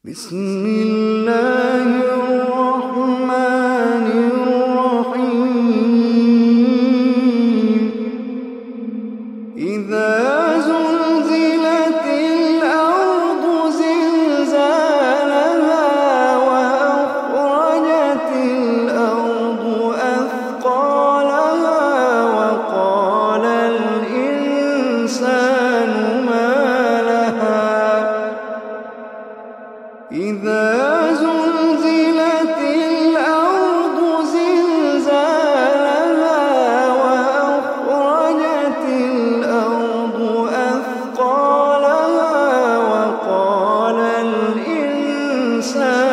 بسم الله الرحمن الرحيم إذا زلزلت الأرض زلزالها وأخرجت الأرض أثقالها وقال الإنسان ما لها إذا زلزلت الأرض زلزالها وأخرجت الأرض أثقالها وقال الإنسان